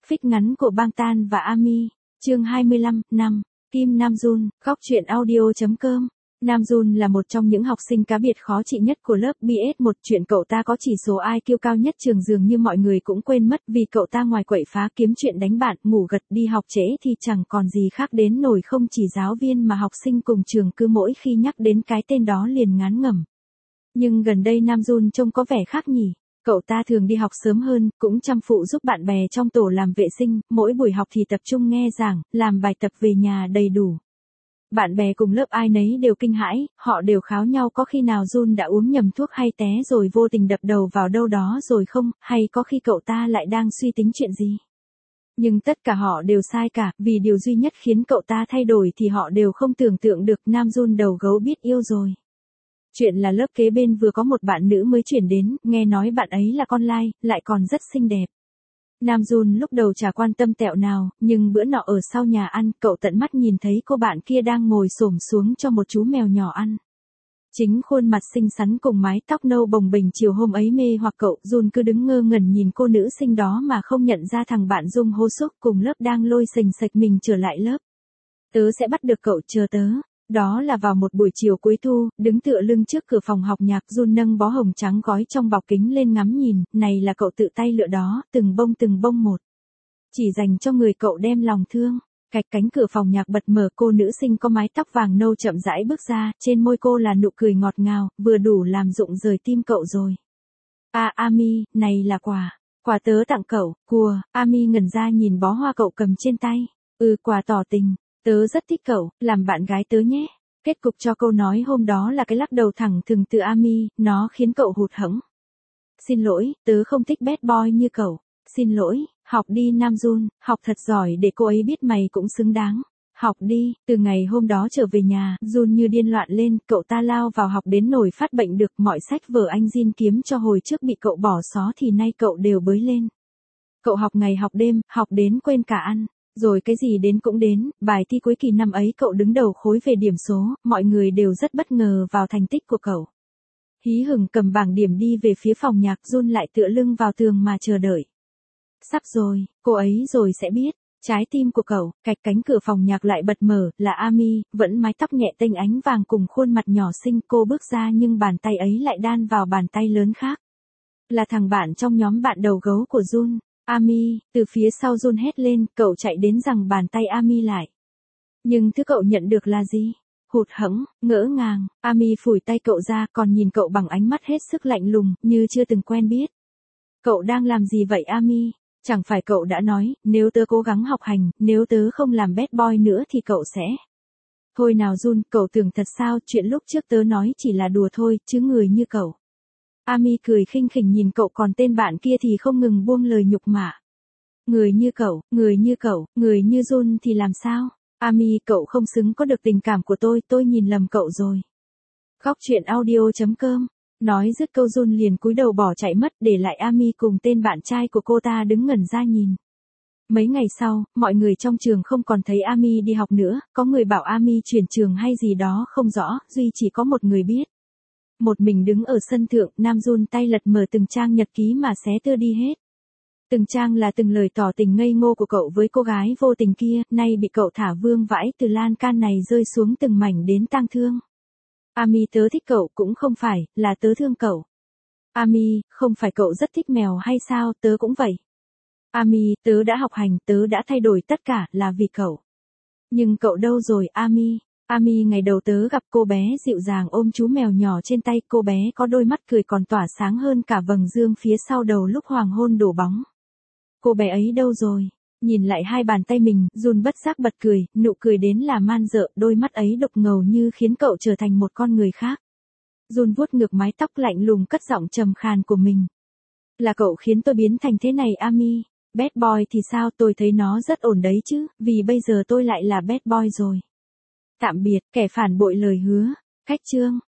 Phích ngắn của Bangtan và Ami. Chương 25, năm. Kim Nam Jun, góc truyện audio.com. Nam Jun là một trong những học sinh cá biệt khó trị nhất của lớp BS1. Chuyện cậu ta có chỉ số IQ cao nhất trường dường như mọi người cũng quên mất, vì cậu ta ngoài quậy phá kiếm chuyện đánh bạn, ngủ gật, đi học trễ thì chẳng còn gì khác đến nổi. Không chỉ giáo viên mà học sinh cùng trường cứ mỗi khi nhắc đến cái tên đó liền ngán ngẩm. Nhưng gần đây Nam Jun trông có vẻ khác nhỉ. Cậu ta thường đi học sớm hơn, cũng chăm phụ giúp bạn bè trong tổ làm vệ sinh, mỗi buổi học thì tập trung nghe giảng, làm bài tập về nhà đầy đủ. Bạn bè cùng lớp ai nấy đều kinh hãi, họ đều kháo nhau có khi nào Jun đã uống nhầm thuốc hay té rồi vô tình đập đầu vào đâu đó rồi không, hay có khi cậu ta lại đang suy tính chuyện gì. Nhưng tất cả họ đều sai cả, vì điều duy nhất khiến cậu ta thay đổi thì họ đều không tưởng tượng được. Nam Jun đầu gấu biết yêu rồi. Chuyện là lớp kế bên vừa có một bạn nữ mới chuyển đến, nghe nói bạn ấy là con lai, lại còn rất xinh đẹp. Nam Jun lúc đầu chả quan tâm tẹo nào, nhưng bữa nọ ở sau nhà ăn, cậu tận mắt nhìn thấy cô bạn kia đang ngồi xổm xuống cho một chú mèo nhỏ ăn. Chính khuôn mặt xinh xắn cùng mái tóc nâu bồng bềnh chiều hôm ấy mê hoặc cậu. Jun cứ đứng ngơ ngẩn nhìn cô nữ sinh đó mà không nhận ra thằng bạn Dung Hô Súc cùng lớp đang lôi sềnh sạch mình trở lại lớp. Tớ sẽ bắt được cậu, chờ tớ. Đó là vào một buổi chiều cuối thu, đứng tựa lưng trước cửa phòng học nhạc, Jun nâng bó hồng trắng gói trong bọc kính lên ngắm nhìn, này là cậu tự tay lựa đó, từng bông một. Chỉ dành cho người cậu đem lòng thương. Cạch cánh cửa phòng nhạc bật mở, cô nữ sinh có mái tóc vàng nâu chậm rãi bước ra, trên môi cô là nụ cười ngọt ngào, vừa đủ làm rụng rời tim cậu rồi. Ami, này là quà tớ tặng cậu. Ami ngẩn ra nhìn bó hoa cậu cầm trên tay. Quà tỏ tình. Tớ rất thích cậu, làm bạn gái tớ nhé. Kết cục cho câu nói hôm đó là cái lắc đầu thẳng thừng từ Ami, nó khiến cậu hụt hẫng. Xin lỗi, tớ không thích bad boy như cậu. Xin lỗi, học đi Nam Jun, học thật giỏi để cô ấy biết mày cũng xứng đáng. Học đi. Từ ngày hôm đó trở về nhà, Jun như điên loạn lên, cậu ta lao vào học đến nổi phát bệnh được. Mọi sách vở anh Jin kiếm cho hồi trước bị cậu bỏ xó thì nay cậu đều bới lên. Cậu học ngày học đêm, học đến quên cả ăn. Rồi cái gì đến cũng đến, bài thi cuối kỳ năm ấy cậu đứng đầu khối về điểm số, mọi người đều rất bất ngờ vào thành tích của cậu. Hí hửng cầm bảng điểm đi về phía phòng nhạc, Jun lại tựa lưng vào tường mà chờ đợi. Sắp rồi, cô ấy rồi sẽ biết. Trái tim của cậu, cạch cánh cửa phòng nhạc lại bật mở, là Ami, vẫn mái tóc nhẹ tênh ánh vàng cùng khuôn mặt nhỏ xinh. Cô bước ra nhưng bàn tay ấy lại đan vào bàn tay lớn khác. Là thằng bạn trong nhóm bạn đầu gấu của Jun. Ami, từ phía sau Jun hét lên, cậu chạy đến giằng bàn tay Ami lại. Nhưng thứ cậu nhận được là gì? Hụt hẫng, ngỡ ngàng. Ami phủi tay cậu ra, còn nhìn cậu bằng ánh mắt hết sức lạnh lùng, như chưa từng quen biết. Cậu đang làm gì vậy Ami? Chẳng phải cậu đã nói, nếu tớ cố gắng học hành, nếu tớ không làm bad boy nữa thì cậu sẽ... Thôi nào Jun, cậu tưởng thật sao, chuyện lúc trước tớ nói chỉ là đùa thôi, chứ người như cậu. Ami cười khinh khỉnh nhìn cậu, còn tên bạn kia thì không ngừng buông lời nhục mạ. Người như cậu, người như Jun thì làm sao? Ami, cậu không xứng có được tình cảm của tôi nhìn lầm cậu rồi. Góc truyện audio.com. Nói dứt câu Jun liền cúi đầu bỏ chạy mất, để lại Ami cùng tên bạn trai của cô ta đứng ngẩn ra nhìn. Mấy ngày sau, mọi người trong trường không còn thấy Ami đi học nữa, có người bảo Ami chuyển trường hay gì đó không rõ, duy chỉ có một người biết. Một mình đứng ở sân thượng, Nam Jun tay lật mở từng trang nhật ký mà xé tưa đi hết. Từng trang là từng lời tỏ tình ngây ngô của cậu với cô gái vô tình kia, nay bị cậu thả vương vãi từ lan can này rơi xuống từng mảnh đến tang thương. Ami, tớ thích cậu cũng không phải, là tớ thương cậu. Ami, không phải cậu rất thích mèo hay sao, tớ cũng vậy. Ami, tớ đã học hành, tớ đã thay đổi tất cả là vì cậu. Nhưng cậu đâu rồi Ami? Ami, ngày đầu tớ gặp cô bé dịu dàng ôm chú mèo nhỏ trên tay, cô bé có đôi mắt cười còn tỏa sáng hơn cả vầng dương phía sau đầu lúc hoàng hôn đổ bóng. Cô bé ấy đâu rồi? Nhìn lại hai bàn tay mình, Jun bất giác bật cười, nụ cười đến là man dợ, đôi mắt ấy đục ngầu như khiến cậu trở thành một con người khác. Jun vuốt ngược mái tóc lạnh lùng cất giọng trầm khàn của mình. Là cậu khiến tôi biến thành thế này Ami. Bad boy thì sao, tôi thấy nó rất ổn đấy chứ, vì bây giờ tôi lại là bad boy rồi. Tạm biệt, kẻ phản bội lời hứa. Cách chương.